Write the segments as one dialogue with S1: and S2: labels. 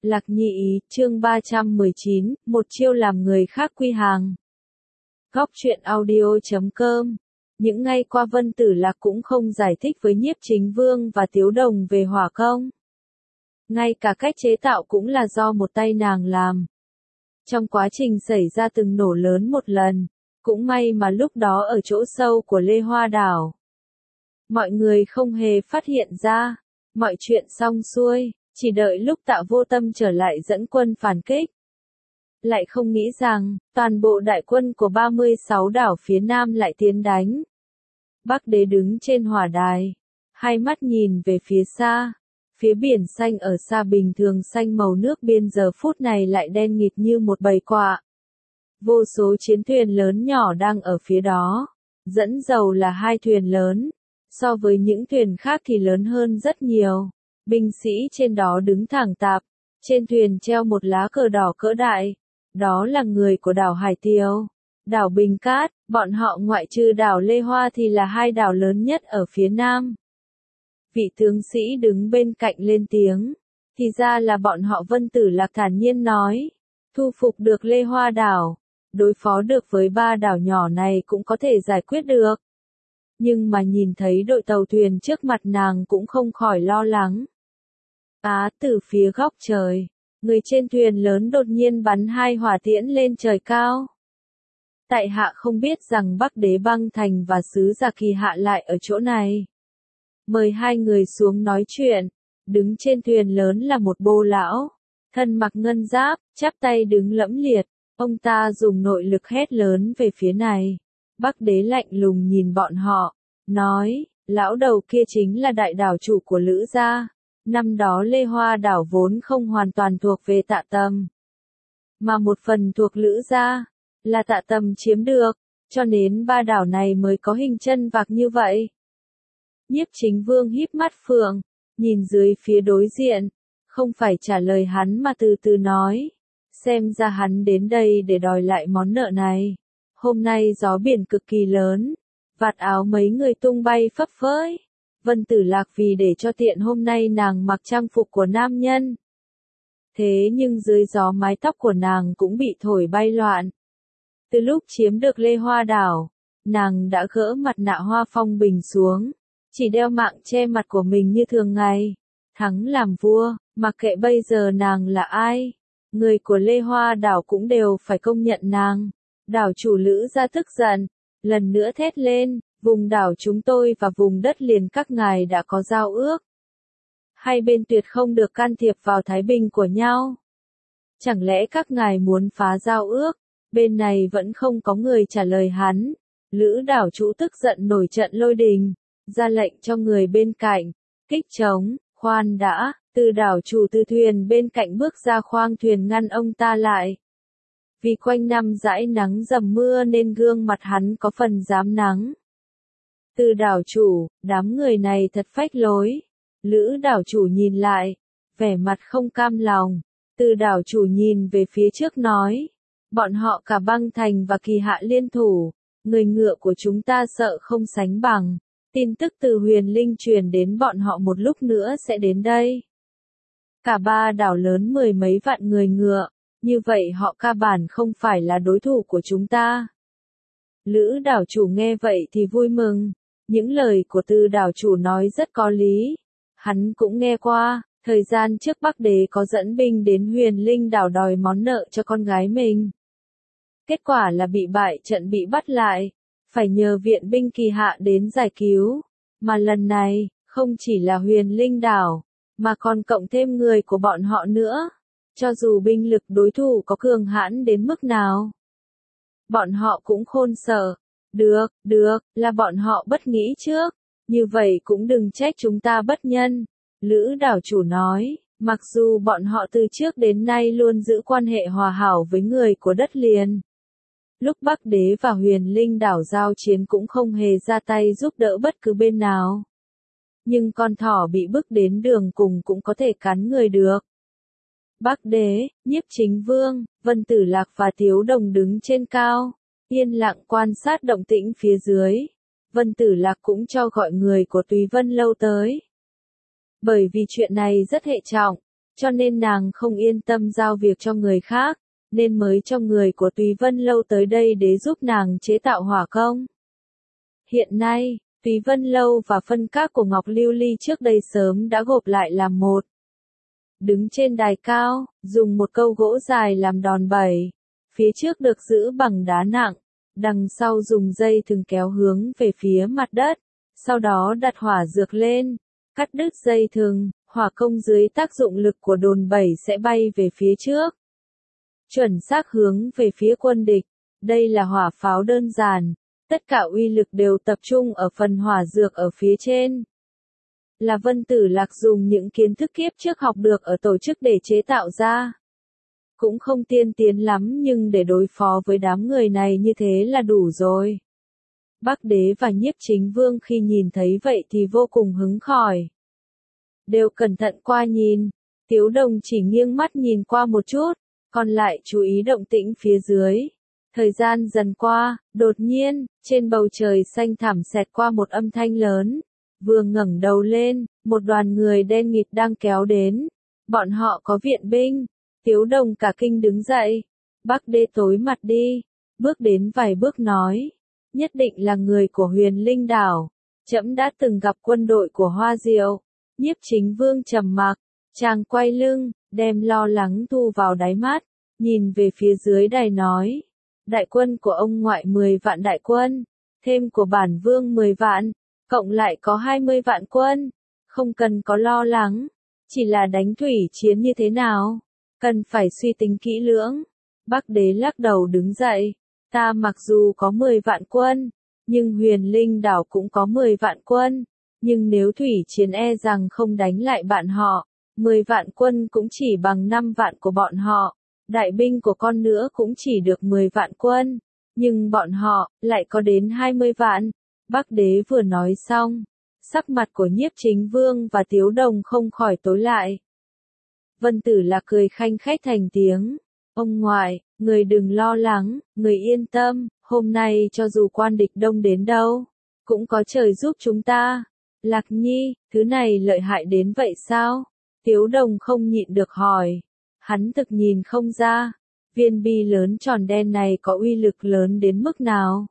S1: Lạc Nhị Ý, chương 319, một chiêu làm người khác quy hàng. Góc truyện audio.com. Những ngày qua Vân Tử Lạc cũng không giải thích với Nhiếp Chính Vương và Tiếu Đồng về hỏa công. Ngay cả cách chế tạo cũng là do một tay nàng làm. Trong quá trình xảy ra từng nổ lớn một lần, cũng may mà lúc đó ở chỗ sâu của Lê Hoa Đảo. Mọi người không hề phát hiện ra, mọi chuyện xong xuôi. Chỉ đợi lúc Tạ Vô Tâm trở lại dẫn quân phản kích. Lại không nghĩ rằng, toàn bộ đại quân của 36 đảo phía Nam lại tiến đánh. Bắc Đế đứng trên hỏa đài, hai mắt nhìn về phía xa. Phía biển xanh ở xa bình thường xanh màu nước biên giờ phút này lại đen nghịt như một bầy quạ. Vô số chiến thuyền lớn nhỏ đang ở phía đó. Dẫn dầu là 2 thuyền lớn. So với những thuyền khác thì lớn hơn rất nhiều. Binh sĩ trên đó đứng thẳng tắp, trên thuyền treo một lá cờ đỏ cỡ đại, đó là người của đảo Hải Tiêu, đảo Bình Cát, bọn họ ngoại trừ đảo Lê Hoa thì là 2 đảo lớn nhất ở phía Nam. Vị tướng sĩ đứng bên cạnh lên tiếng, thì ra là bọn họ. Vân Tử Lạc thản nhiên nói, thu phục được Lê Hoa đảo, đối phó được với 3 đảo nhỏ này cũng có thể giải quyết được. Nhưng mà nhìn thấy đội tàu thuyền trước mặt nàng cũng không khỏi lo lắng. Từ phía góc trời, người trên thuyền lớn đột nhiên bắn 2 hỏa tiễn lên trời cao. Tại hạ không biết rằng Bắc Đế Băng Thành và Sứ Giả Kỳ Hạ lại ở chỗ này. Mời 2 người xuống nói chuyện. Đứng trên thuyền lớn là một bô lão, thân mặc ngân giáp, chắp tay đứng lẫm liệt. Ông ta dùng nội lực hét lớn về phía này. Bắc Đế lạnh lùng nhìn bọn họ, nói, lão đầu kia chính là đại đảo chủ của Lữ gia. Năm đó Lê Hoa đảo vốn không hoàn toàn thuộc về Tạ Tầm, mà một phần thuộc Lữ gia, là Tạ Tầm chiếm được, cho nên 3 đảo này mới có hình chân vạc như vậy. Nhiếp Chính Vương híp mắt phượng, nhìn dưới phía đối diện, không phải trả lời hắn mà từ từ nói, xem ra hắn đến đây để đòi lại món nợ này. Hôm nay gió biển cực kỳ lớn, vạt áo mấy người tung bay phấp phới. Vân Tử Lạc vì để cho tiện hôm nay nàng mặc trang phục của nam nhân. Thế nhưng dưới gió mái tóc của nàng cũng bị thổi bay loạn. Từ lúc chiếm được Lê Hoa đảo, nàng đã gỡ mặt nạ Hoa Phong Bình xuống, chỉ đeo mạng che mặt của mình như thường ngày. Thắng làm vua, mặc kệ bây giờ nàng là ai, người của Lê Hoa đảo cũng đều phải công nhận nàng. Đảo chủ Lữ gia tức giận, lần nữa thét lên. Vùng đảo chúng tôi và vùng đất liền các ngài đã có giao ước. Hai bên tuyệt không được can thiệp vào thái bình của nhau. Chẳng lẽ các ngài muốn phá giao ước? Bên này vẫn không có người trả lời hắn. Lữ đảo chủ tức giận nổi trận lôi đình, ra lệnh cho người bên cạnh, kích trống, khoan đã, từ đảo chủ từ thuyền bên cạnh bước ra khoang thuyền ngăn ông ta lại. Vì quanh năm dãi nắng dầm mưa nên gương mặt hắn có phần rám nắng. Từ đảo chủ, đám người này thật phách lối. Lữ đảo chủ nhìn lại, vẻ mặt không cam lòng. Từ đảo chủ nhìn về phía trước nói, bọn họ cả Băng Thành và Kỳ Hạ liên thủ, người ngựa của chúng ta sợ không sánh bằng. Tin tức từ Huyền Linh truyền đến bọn họ một lúc nữa sẽ đến đây. Cả 3 đảo lớn 10 mấy vạn người ngựa, như vậy họ ca bản không phải là đối thủ của chúng ta. Lữ đảo chủ nghe vậy thì vui mừng. Những lời của Từ đảo chủ nói rất có lý. Hắn cũng nghe qua, thời gian trước Bắc Đế có dẫn binh đến Huyền Linh đảo đòi món nợ cho con gái mình. Kết quả là bị bại trận bị bắt lại, phải nhờ viện binh Kỳ Hạ đến giải cứu. Mà lần này, không chỉ là Huyền Linh đảo, mà còn cộng thêm người của bọn họ nữa. Cho dù binh lực đối thủ có cường hãn đến mức nào, bọn họ cũng khôn sợ. Được, là bọn họ bất nghĩ trước. Như vậy cũng đừng trách chúng ta bất nhân. Lữ đảo chủ nói, mặc dù bọn họ từ trước đến nay luôn giữ quan hệ hòa hảo với người của đất liền. Lúc Bắc Đế và Huyền Linh đảo giao chiến cũng không hề ra tay giúp đỡ bất cứ bên nào. Nhưng con thỏ bị bức đến đường cùng cũng có thể cắn người được. Bắc Đế, Nhiếp Chính Vương, Vân Tử Lạc và Tiếu Đồng đứng trên cao, yên lặng quan sát động tĩnh phía dưới. Vân Tử Lạc cũng cho gọi người của Tùy Vân Lâu tới. Bởi vì chuyện này rất hệ trọng, cho nên nàng không yên tâm giao việc cho người khác, nên mới cho người của Túy Vân Lâu tới đây để giúp nàng chế tạo hỏa công. Hiện nay, Túy Vân Lâu và phân các của Ngọc Lưu Ly trước đây sớm đã gộp lại làm một. Đứng trên đài cao, dùng một câu gỗ dài làm đòn bẩy, phía trước được giữ bằng đá nặng, đằng sau dùng dây thừng kéo hướng về phía mặt đất, sau đó đặt hỏa dược lên, cắt đứt dây thừng, hỏa công dưới tác dụng lực của đòn bẩy sẽ bay về phía trước. Chuẩn xác hướng về phía quân địch, đây là hỏa pháo đơn giản, tất cả uy lực đều tập trung ở phần hỏa dược ở phía trên. Là Vân Tử Lạc dùng những kiến thức kiếp trước học được ở tổ chức để chế tạo ra. Cũng không tiên tiến lắm nhưng để đối phó với đám người này như thế là đủ rồi. Bắc Đế và Nhiếp Chính Vương khi nhìn thấy vậy thì vô cùng hứng khởi. Đều cẩn thận qua nhìn, Tiếu Đồng chỉ nghiêng mắt nhìn qua một chút, còn lại chú ý động tĩnh phía dưới. Thời gian dần qua, đột nhiên, trên bầu trời xanh thẳm xẹt qua một âm thanh lớn. Vừa ngẩng đầu lên, một đoàn người đen nghịt đang kéo đến. Bọn họ có viện binh. Tiếu Đồng cả kinh đứng dậy. Bắc Đế tối mặt đi, bước đến vài bước nói. Nhất định là người của Huyền Linh Đảo. Trẫm đã từng gặp quân đội của Hoa Diệu. Nhiếp Chính Vương trầm mặc, chàng quay lưng, đem lo lắng thu vào đáy mắt, nhìn về phía dưới đài nói. Đại quân của ông ngoại 10 vạn đại quân, thêm của bản vương 10 vạn, cộng lại có 20 vạn quân, không cần có lo lắng, chỉ là đánh thủy chiến như thế nào, cần phải suy tính kỹ lưỡng. Bắc Đế lắc đầu đứng dậy, ta mặc dù có 10 vạn quân, nhưng Huyền Linh Đảo cũng có 10 vạn quân, nhưng nếu thủy chiến e rằng không đánh lại bạn họ, 10 vạn quân cũng chỉ bằng 5 vạn của bọn họ. Đại binh của con nữa cũng chỉ được 10 vạn quân, nhưng bọn họ lại có đến 20 vạn. Bắc Đế vừa nói xong, sắc mặt của Nhiếp Chính Vương và Tiếu Đồng không khỏi tối lại. Vân Tử Lạc cười khanh khách thành tiếng, ông ngoại, người đừng lo lắng, người yên tâm, hôm nay cho dù quan địch đông đến đâu, cũng có trời giúp chúng ta. Lạc Nhi, thứ này lợi hại đến vậy sao? Tiếu Đồng không nhịn được hỏi. Hắn thực nhìn không ra, viên bi lớn tròn đen này có uy lực lớn đến mức nào.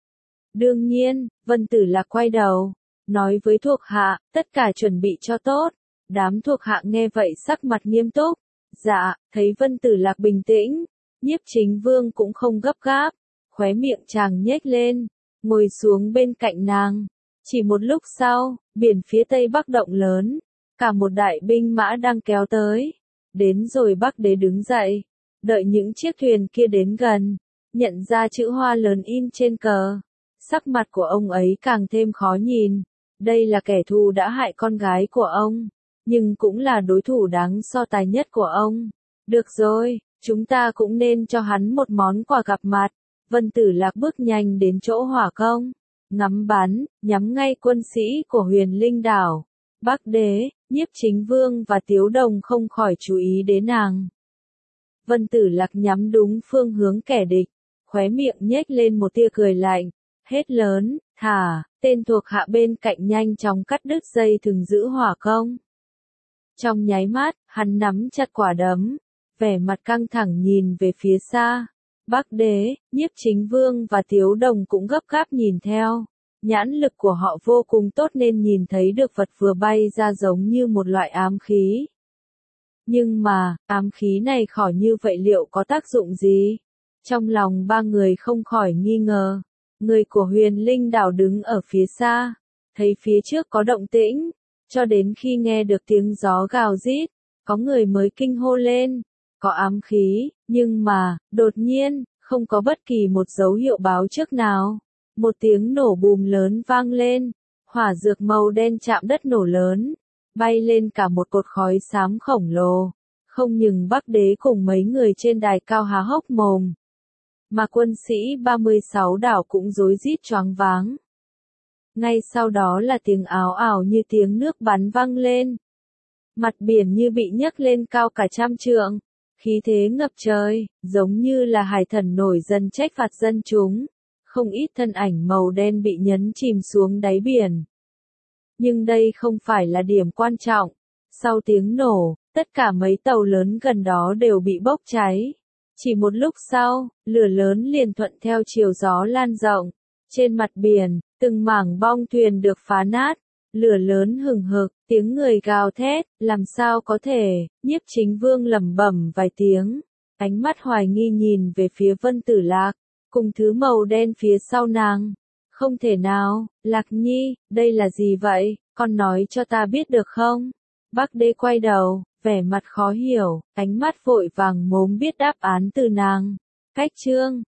S1: Đương nhiên, Vân Tử Lạc quay đầu, nói với thuộc hạ, tất cả chuẩn bị cho tốt. Đám thuộc hạ nghe vậy sắc mặt nghiêm túc. Dạ, thấy Vân Tử Lạc bình tĩnh, Nhiếp Chính Vương cũng không gấp gáp, khóe miệng chàng nhếch lên, ngồi xuống bên cạnh nàng. Chỉ một lúc sau, biển phía tây bắc động lớn, cả một đại binh mã đang kéo tới. Đến rồi Bắc Đế đứng dậy, đợi những chiếc thuyền kia đến gần, nhận ra chữ hoa lớn in trên cờ. Sắc mặt của ông ấy càng thêm khó nhìn. Đây là kẻ thù đã hại con gái của ông, nhưng cũng là đối thủ đáng so tài nhất của ông. Được rồi, chúng ta cũng nên cho hắn một món quà gặp mặt. Vân Tử Lạc bước nhanh đến chỗ hỏa công, ngắm bắn, nhắm ngay quân sĩ của Huyền Linh Đảo. Bắc Đế, Nhiếp Chính Vương và Tiếu Đồng không khỏi chú ý đến nàng. Vân Tử Lạc nhắm đúng phương hướng kẻ địch, khóe miệng nhếch lên một tia cười lạnh, hét lớn, thả, tên thuộc hạ bên cạnh nhanh chóng cắt đứt dây thừng giữ hỏa công. Trong nháy mắt, hắn nắm chặt quả đấm, vẻ mặt căng thẳng nhìn về phía xa. Bắc Đế, Nhiếp Chính Vương và Tiếu Đồng cũng gấp gáp nhìn theo. Nhãn lực của họ vô cùng tốt nên nhìn thấy được vật vừa bay ra giống như một loại ám khí. Nhưng mà, ám khí này khỏi như vậy liệu có tác dụng gì? Trong lòng ba người không khỏi nghi ngờ. Người của Huyền Linh Đảo đứng ở phía xa, thấy phía trước có động tĩnh, cho đến khi nghe được tiếng gió gào rít, có người mới kinh hô lên, có ám khí, nhưng mà, đột nhiên, không có bất kỳ một dấu hiệu báo trước nào. Một tiếng nổ bùm lớn vang lên, hỏa dược màu đen chạm đất nổ lớn, bay lên cả một cột khói xám khổng lồ. Không những Bắc Đế cùng mấy người trên đài cao há hốc mồm, mà quân sĩ 36 đảo cũng rối rít choáng váng. Ngay sau đó là tiếng ào ào như tiếng nước bắn vang lên. Mặt biển như bị nhấc lên cao cả trăm trượng, khí thế ngập trời, giống như là hải thần nổi giận trách phạt dân chúng. Không ít thân ảnh màu đen bị nhấn chìm xuống đáy biển. Nhưng đây không phải là điểm quan trọng. Sau tiếng nổ, Tất cả mấy tàu lớn gần đó đều bị bốc cháy. Chỉ một lúc sau, lửa lớn liền thuận theo chiều gió lan rộng. Trên mặt biển, từng mảng bong thuyền được phá nát. Lửa lớn hừng hực, tiếng người gào thét, làm sao có thể, Nhiếp Chính Vương lẩm bẩm vài tiếng. Ánh mắt hoài nghi nhìn về phía Vân Tử Lạc, cùng thứ màu đen phía sau nàng. Không thể nào, Lạc Nhi, đây là gì vậy, con nói cho ta biết được không? Bắc Đế quay đầu, vẻ mặt khó hiểu, ánh mắt vội vàng mốm biết đáp án từ nàng. Cách chương